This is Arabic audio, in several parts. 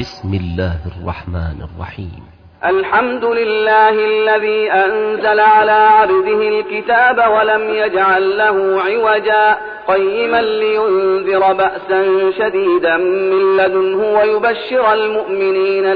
بسم الله الرحمن الرحيم. الحمد لله الذي أنزل على عبده الكتاب ولم يجعل له عوجا قيما لينذر بأسا شديدا من لدنه ويبشر المؤمنين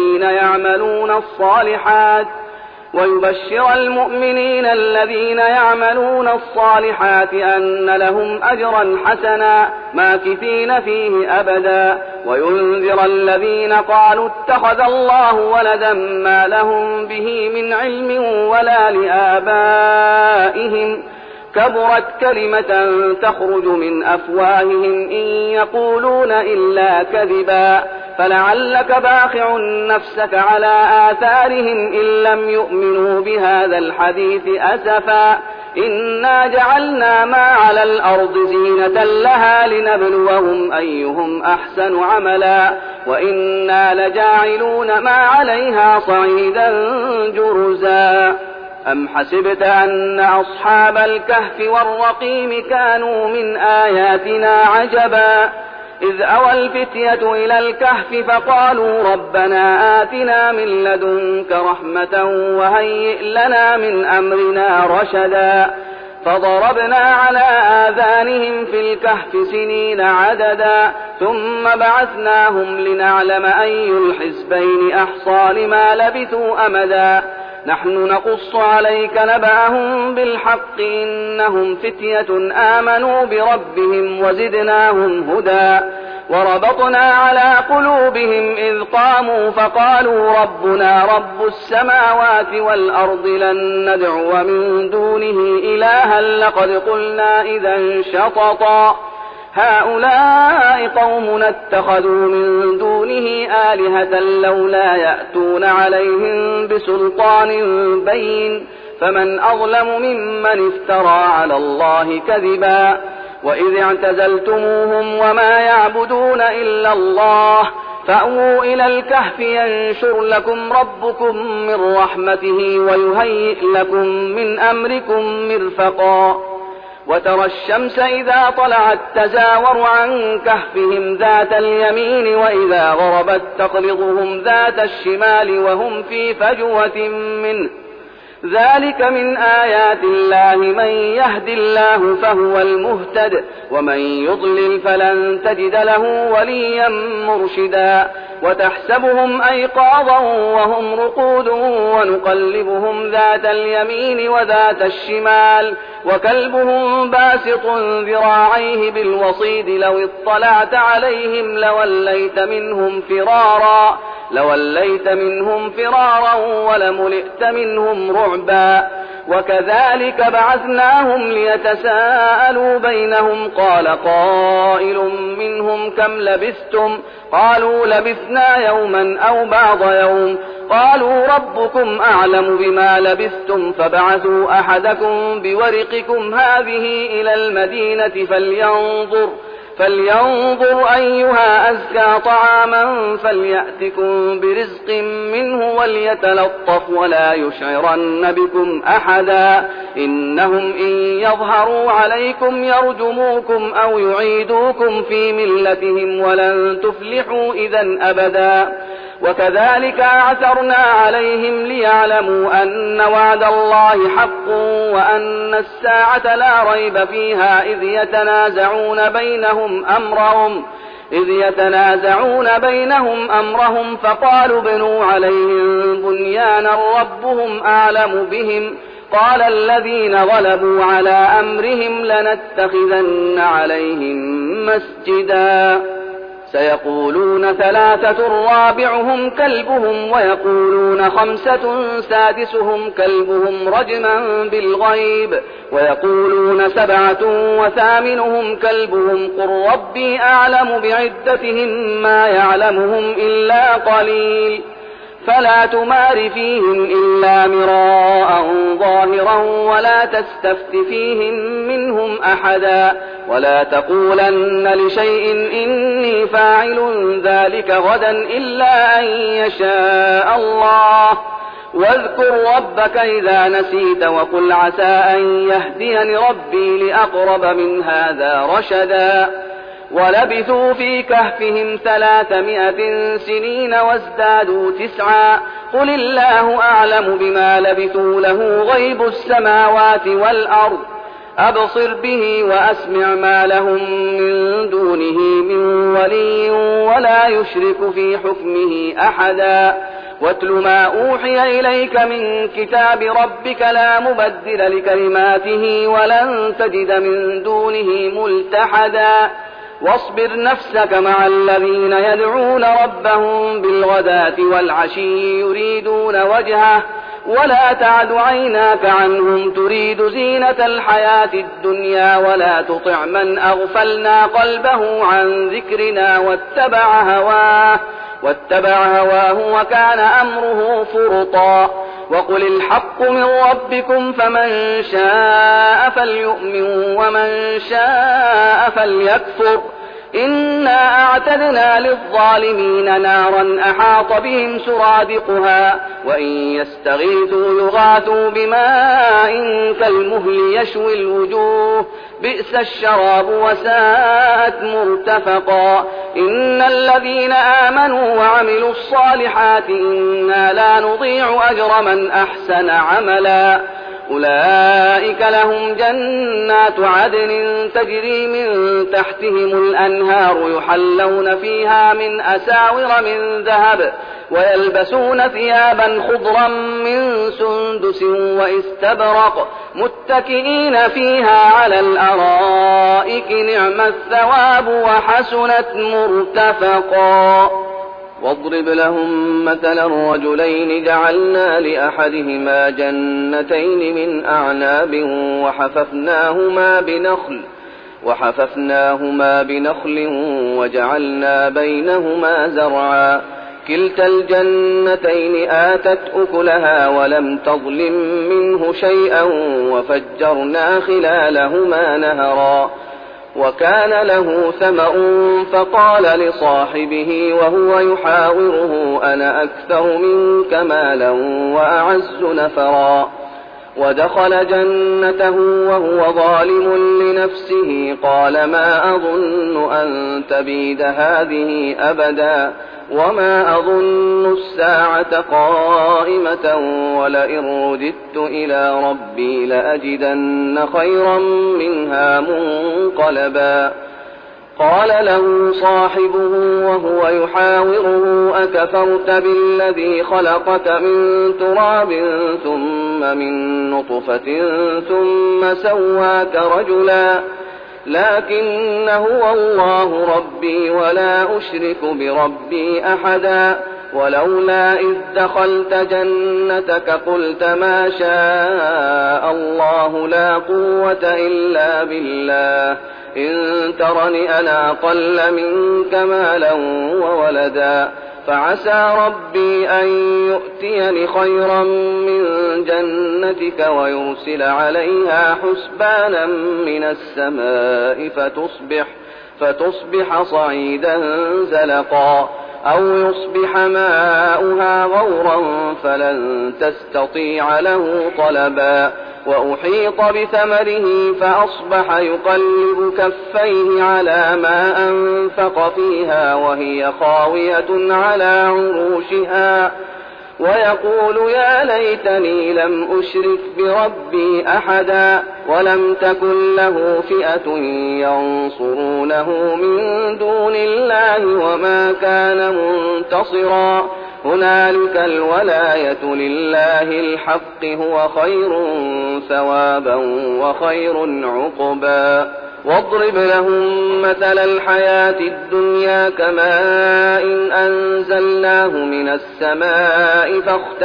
الذين يعملون الصالحات أن لهم أجرا حسنا ماكثين فيه أبدا وينذر الذين قالوا اتخذ الله ولدا ما لهم به من علم ولا لآبائهم كبرت كلمة تخرج من أفواههم إن يقولون إلا كذبا فلعلك باخع نفسك على آثارهم إن لم يؤمنوا بهذا الحديث أسفا إنا جعلنا ما على الأرض زينة لها لنبلوهم أيهم أحسن عملا وإنا لجاعلون ما عليها صعيدا جرزا أم حسبت أن أصحاب الكهف والرقيم كانوا من آياتنا عجبا إذ أوى الفتية إلى الكهف فقالوا ربنا آتنا من لدنك رحمة وهيئ لنا من أمرنا رشدا فضربنا على آذانهم في الكهف سنين عددا ثم بعثناهم لنعلم أي الحزبين أحصى لما لبثوا أمدا نحن نقص عليك نبأهم بالحق إنهم فتية آمنوا بربهم وزدناهم هدى وربطنا على قلوبهم إذ قاموا فقالوا ربنا رب السماوات والأرض لن ندعو من دونه إلها لقد قلنا إذا شططا هؤلاء قومنا اتخذوا من دونه آلهة لولا يأتون عليهم بسلطان بين فمن أظلم ممن افترى على الله كذبا وإذ اعتزلتموهم وما يعبدون إلا الله فأووا إلى الكهف ينشر لكم ربكم من رحمته ويهيئ لكم من أمركم مرفقا وترى الشمس إذا طلعت تزاور عن كهفهم ذات اليمين وإذا غربت تقرضهم ذات الشمال وهم في فجوة منه ذلك من آيات الله من يهد الله فهو المهتد ومن يضلل فلن تجد له وليا مرشدا وتحسبهم أيقاظا وهم رقود ونقلبهم ذات اليمين وذات الشمال وكلبهم باسط ذراعيه بالوصيد لو اطلعت عليهم لوليت منهم فرارا ولملئت منهم رعبا وكذلك بعثناهم ليتساءلوا بينهم قال قائل منهم كم لبثتم قالوا لبثنا يوما أو بعض يوم قالوا ربكم أعلم بما لبثتم فابعثوا أحدكم بورقكم هذه إلى المدينة فلينظر أيها أزكى طعاما فليأتكم برزق منه وليتلطف ولا يشعرن بكم أحدا إنهم إن يظهروا عليكم يرجموكم أو يعيدوكم في ملتهم ولن تفلحوا إذا أبدا وكذلك أعثرنا عليهم ليعلموا أن وعد الله حق وأن الساعة لا ريب فيها إذ يتنازعون بينهم أمرهم فقالوا ابنوا عليهم بنيانا ربهم أعلم بهم قال الذين غلبوا على أمرهم لنتخذن عليهم مسجدا سيقولون 3 رابعهم كلبهم ويقولون 5 سادسهم كلبهم رجما بالغيب ويقولون 7 وثامنهم كلبهم قل ربي أعلم بعدتهم ما يعلمهم إلا قليل فلا تمار فيهم إلا مراء ظاهرا ولا تستفت فيهم منهم أحدا ولا تقولن لشيء إني فاعل ذلك غدا إلا أن يشاء الله واذكر ربك إذا نسيت وقل عسى أن يهديني ربي لأقرب من هذا رشدا ولبثوا في كهفهم 300 سنين وازدادوا 9. قل الله أعلم بما لبثوا له غيب السماوات والأرض أبصر به وأسمع ما لهم من دونه من ولي ولا يشرك في حكمه أحدا. واتل ما أوحي إليك من كتاب ربك لا مبدل لكلماته ولن تجد من دونه ملتحدا. واصبر نفسك مع الذين يدعون ربهم بالغداة والعشي يريدون وجهه ولا تعد عيناك عنهم تريد زينة الحياة الدنيا ولا تطع من أغفلنا قلبه عن ذكرنا واتبع هواه وكان أمره فرطا. وقل الحق من ربكم فمن شاء فليؤمن ومن شاء فليكفر. إنا أعتدنا للظالمين نارا أحاط بهم سرادقها وإن يستغيثوا يغاثوا بماء كالمهل يشوي الوجوه بئس الشراب وساءت مرتفقا. إن الذين آمنوا وعملوا الصالحات إنا لا نضيع أجر من أحسن عملا. أولئك لهم جنات عدن تجري من تحتهم الأنهار يحلون فيها من أساور من ذهب ويلبسون ثيابا خضرا من سندس واستبرق متكئين فيها على الأرائك نعم الثواب وحسنت مرتفقا. واضرب لهم مثلا رجلين جعلنا لأحدهما جنتين من أعناب وحففناهما بنخل وجعلنا بينهما زرعا كلتا الجنتين آتت أكلها ولم تظلم منه شيئا وفجرنا خلالهما نهرا. وكان له ثمر فقال لصاحبه وهو يحاوره أنا أكثر منك مالا وأعز نفرا. ودخل جنته وهو ظالم لنفسه قال ما أظن أن تبيد هذه أبدا وما أظن الساعة قائمة ولئن رددت إلى ربي لأجدن خيرا منها منقلبا. قال له صاحبه وهو يحاوره أكفرت بالذي خلقك من تراب ثم من نطفة ثم سواك رجلا لكن هو الله ربي ولا أشرك بربي أحدا. ولولا إذ دخلت جنتك قلت ما شاء الله لا قوة إلا بالله إن ترني أنا أقل منك مالا وولدا فعسى ربي أن يؤتيني خيرا من جنتك ويرسل عليها حسبانا من السماء فتصبح صعيدا زلقا أو يصبح ماؤها غورا فلن تستطيع له طلبا. وأحيط بثمره فأصبح يقلب كفيه على ما أنفق فيها وهي خاوية على عروشها ويقول يا ليتني لم أشرك بربي أحدا. ولم تكن له فئة ينصرونه من دون الله وما كان منتصرا. هنالك الولاية لله الحق هو خير ثوابا وخير عقبا. واضرب لهم مثل الحياة الدنيا كماء أنزلناه من السماء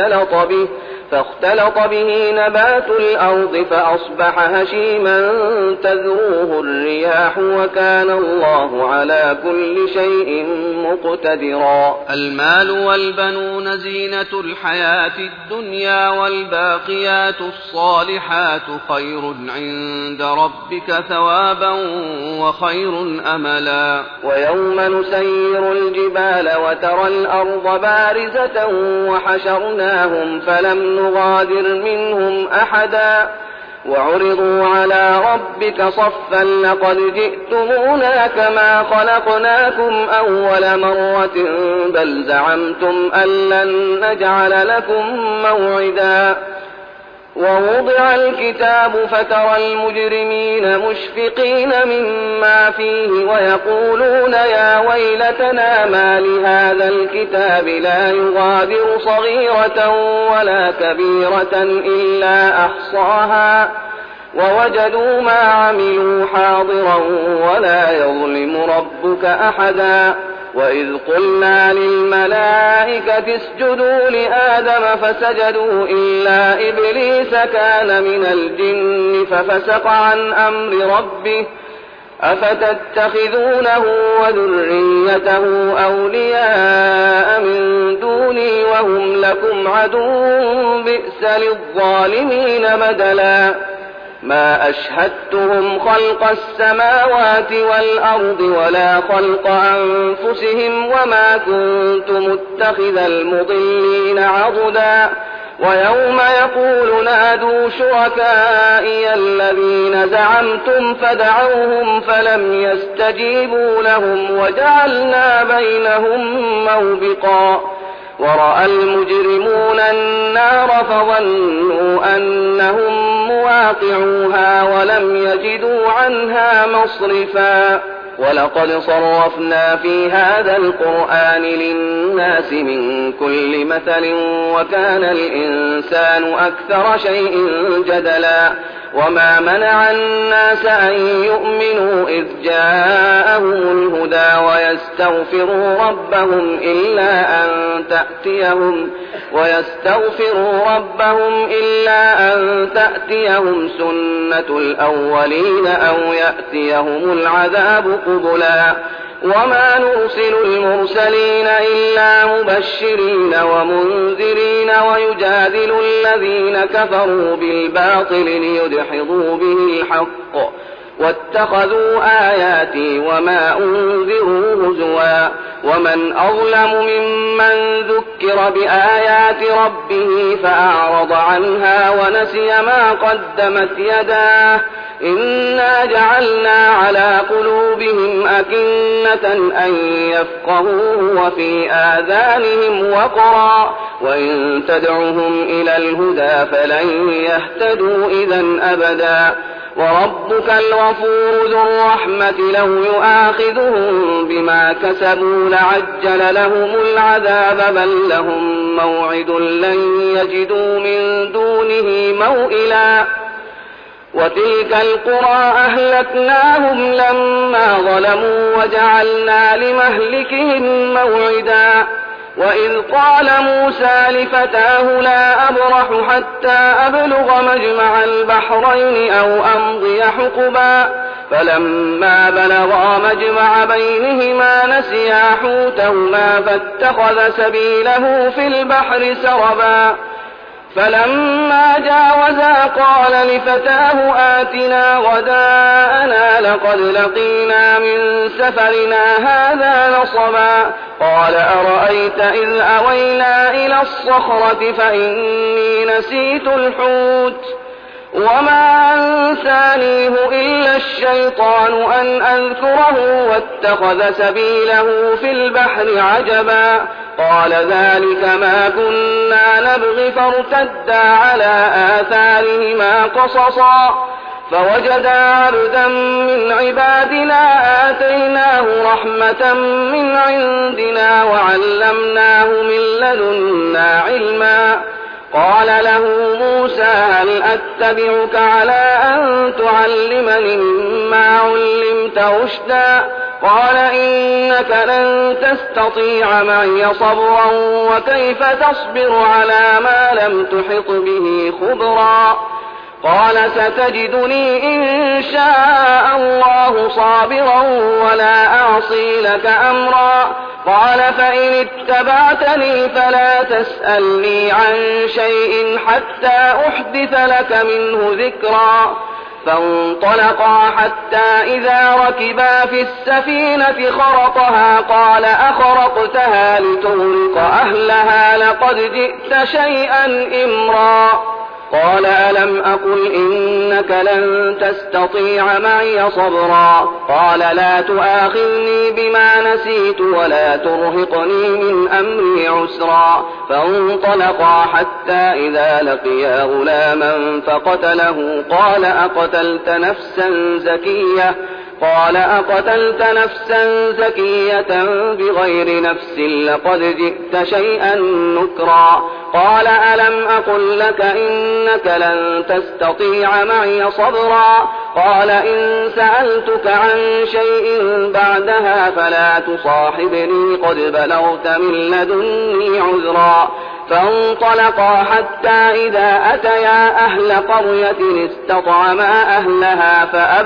فاختلط به نبات الأرض فأصبح هشيما تذروه الرياح وكان الله على كل شيء مقتدرا. المال والبنون زينة الحياة الدنيا والباقيات الصالحات خير عند ربك ثوابا وخير أملا. ويوم نسير الجبال وترى الأرض بارزة وحشرناهم فلم نغادر منهم أحدا وعرضوا على ربك صفا لقد جئتمونا كما خلقناكم أول مرة بل زعمتم أن لن نجعل لكم موعدا ووضع الكتاب فترى المجرمين مشفقين مما فيه ويقولون يا ويلتنا ما لهذا الكتاب لا يغادر صغيرة ولا كبيرة إلا أحصاها ووجدوا ما عملوا حاضرا ولا يظلم ربك أحدا وإذ قلنا للملائكة اسجدوا لآدم فسجدوا إلا إبليس كان من الجن ففسق عن أمر ربه أفتتخذونه وذريته أولياء من دوني وهم لكم عدو بئس للظالمين بدلا ما أشهدتهم خلق السماوات والأرض ولا خلق أنفسهم وما كنت متخذ المضلين عضدا ويوم يقول نادوا شركائي الذين زعمتم فدعوهم فلم يستجيبوا لهم وجعلنا بينهم موبقا ورأى المجرمون النار فظنوا أنهم مواقعوها ولم يجدوا عنها مصرفا ولقد صرفنا في هذا القرآن للناس من كل مثل وكان الإنسان أكثر شيء جدلا وما منع الناس أن يؤمنوا إذ جاءهم الهدى ويستغفروا ربهم إلا أن تأتيهم سنة الأولين أو يأتيهم العذاب قبلا وما نرسل المرسلين إلا مبشرين ومنذرين ويجادل الذين كفروا بالباطل ليدحضوا به الحق واتخذوا آياتي وما أنذروا هزوا ومن أظلم ممن ذكر بآيات ربه فأعرض عنها ونسي ما قدمت يداه إنا جعلنا على قلوبهم أكنة أن يفقهوه وفي آذانهم وقرا وإن تدعهم إلى الهدى فلن يهتدوا إذا أبدا وربك الغفور ذو الرحمة لو يؤاخذهم بما كسبوا لعجل لهم العذاب بل لهم موعد لن يجدوا من دونه موئلا وتلك القرى أهلكناهم لما ظلموا وجعلنا لمهلكهم موعدا وإذ قال موسى لفتاه لا أبرح حتى أبلغ مجمع البحرين أو أمضي حقبا فلما بلغا مجمع بينهما نسيا حوتهما فاتخذ سبيله في البحر سربا فلما جاوزا قال لفتاه آتنا غداءنا لقد لقينا من سفرنا هذا نصبا قال أرأيت إذ أوينا إلى الصخرة فإني نسيت الحوت وما أنسانيه إلا الشيطان أن أذكره واتخذ سبيله في البحر عجبا قال ذلك ما كنا نبغي فارتدا على آثارهما قصصا فوجدا عبدا من عبادنا آتيناه رحمة من عندنا وعلمناه من لدنا علما قال له موسى هل أتبعك على أن تعلمني مما علمت رشدا قال إنك لن تستطيع معي صبرا وكيف تصبر على ما لم تحط به خبرا قال ستجدني إن شاء الله صابرا ولا أعصي لك أمرا قال فإن اتبعتني فلا تسألني عن شيء حتى أحدث لك منه ذكرا فانطلقا حتى إذا ركبا في السفينة خرقها قال أخرقتها لتغرق أهلها لقد جئت شيئا إمرا قال ألم أقل إنك لن تستطيع معي صبرا قال لا تؤاخذني بما نسيت ولا ترهقني من أمري عسرا فانطلقا حتى إذا لقيا غلاما فقتله قال أقتلت نفسا زكية بغير نفس لقد جئت شيئا نكرا قال ألم أقل لك إنك لن تستطيع معي صبرا قال إن سألتك عن شيء بعدها فلا تصاحبني قد بلغت من لدني عذرا فانطلقا حتى إذا أتيا أهل قرية استطعما أهلها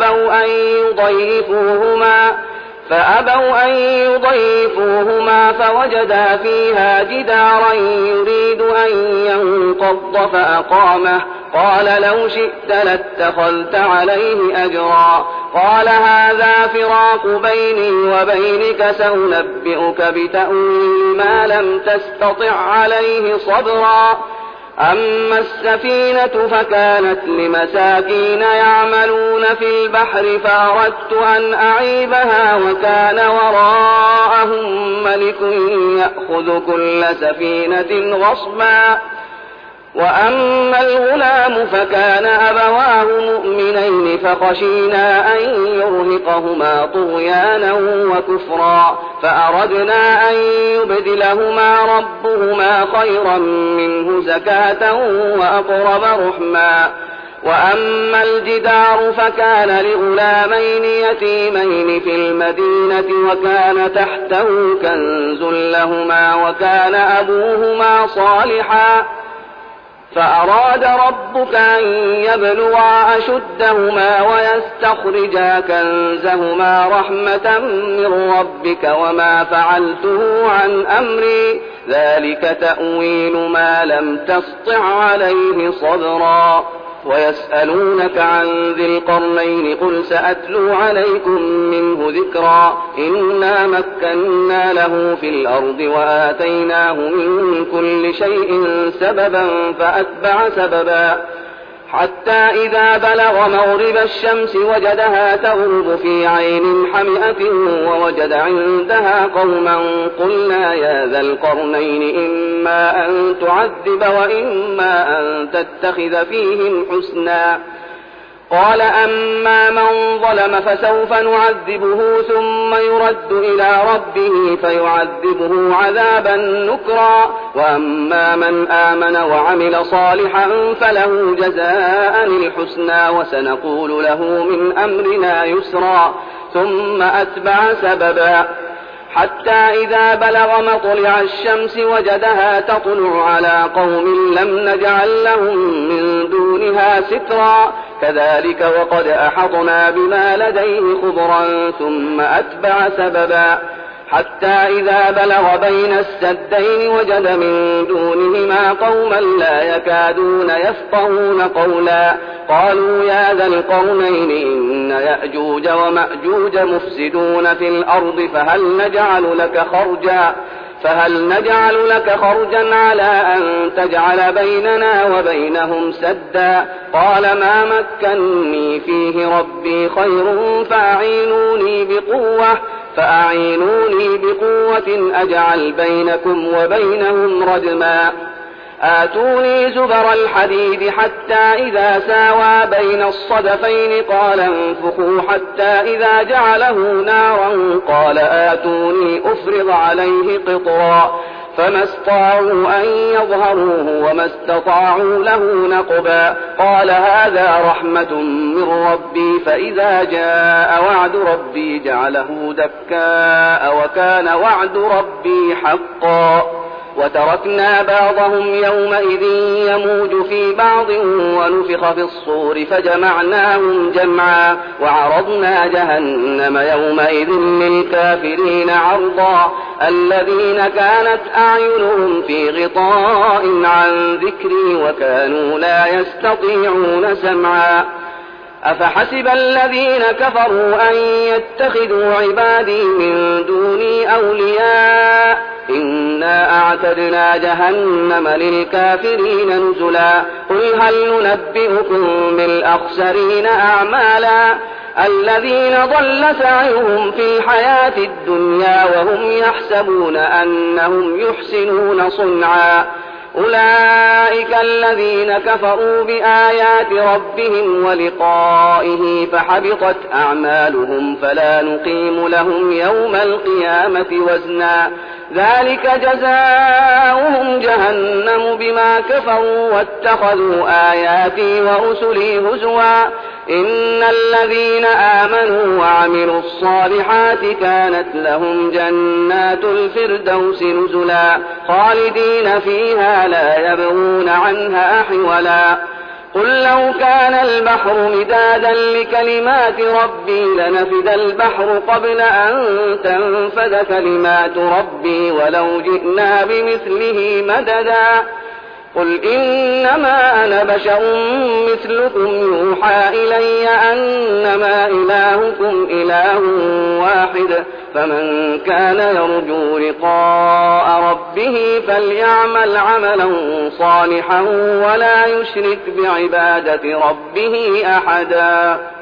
فأبوا أن يضيفوهما فوجدا فيها جدارا يريد أن ينقض فأقامه قال لو شئت لاتخذت عليه أجرا قال هذا فراق بيني وبينك سأنبئك بتأويل ما لم تستطع عليه صبرا أما السفينة فكانت لمساكين يعملون في البحر فأردت أن أعيبها وكان وراءهم ملك يأخذ كل سفينة غصبا وأما الغلام فكان أبواه مؤمنين فخشينا أن يرهقهما طغيانا وكفرا فأردنا أن يبدلهما ربهما خيرا منه زكاة وأقرب رحما وأما الجدار فكان لغلامين يتيمين في المدينة وكان تحته كنز لهما وكان أبوهما صالحا فأراد ربك أن يبلغا أشدهما ويستخرجا كنزهما رحمة من ربك وما فعلته عن أمري ذلك تأويل ما لم تسطع عليه صبرا ويسألونك عن ذي القرنين قل سأتلو عليكم منه ذكرا إنا مكنا له في الأرض وآتيناه من كل شيء سببا فأتبع سببا حتى إذا بلغ مغرب الشمس وجدها تغرب في عين حمئة ووجد عندها قوما قلنا يا ذا القرنين إما أن تعذب وإما أن تتخذ فيهم حسنا قال أما من ظلم فسوف نعذبه ثم يرد إلى ربه فيعذبه عذابا نكرا وأما من آمن وعمل صالحا فله جزاء الحسنى وسنقول له من أمرنا يسرا ثم أتبع سببا حتى إذا بلغ مطلع الشمس وجدها تطلع على قوم لم نجعل لهم من دونها سترا كذلك وقد أحطنا بما لديه خبرا ثم أتبع سببا حتى إذا بلغ بين السدين وجد من دونهما قوما لا يكادون يفقهون قولا قالوا يا ذا القرنين إن يأجوج ومأجوج مفسدون في الأرض فهل نجعل لك خرجا على أن تجعل بيننا وبينهم سدا قال ما مكنني فيه ربي خير فأعينوني بقوة أجعل بينكم وبينهم ردما آتوني زبر الحديد حتى إذا ساوى بين الصدفين قال انفخوا حتى إذا جعله نارا قال آتوني أفرغ عليه قطرا فما استطاعوا أن يظهروه وما استطاعوا له نقبا قال هذا رحمة من ربي فإذا جاء وعد ربي جعله دكاء وكان وعد ربي حقا وتركنا بعضهم يومئذ يموج في بعض ونفخ في الصور فجمعناهم جمعا وعرضنا جهنم يومئذ للكافرين عرضا الذين كانت أعينهم في غطاء عن ذكري وكانوا لا يستطيعون سمعا أفحسب الذين كفروا أن يتخذوا عبادي من دوني أولياء إنا أعتدنا جهنم للكافرين نزلا قل هل ننبئكم بالأخسرين أعمالا الذين ضل سعيهم في الحياة الدنيا وهم يحسبون أنهم يحسنون صنعا أولئك الذين كفروا بآيات ربهم ولقائه فحبطت أعمالهم فلا نقيم لهم يوم القيامة وزنا ذلك جزاؤهم جهنم بما كفروا واتخذوا آياتي ورسلي هزوا إن الذين آمنوا وعملوا الصالحات كانت لهم جنات الفردوس نزلا خالدين فيها لا يبغون عنها حولا قل لو كان البحر مدادا لكلمات ربي لنفد البحر قبل أن تنفد كلمات ربي ولو جئنا بمثله مددا قل إنما أنا بشر مثلكم يوحى إلي أنما إلهكم إله واحد فمن كان يرجو لقاء ربه فليعمل عملا صالحا ولا يشرك بعبادة ربه أحدا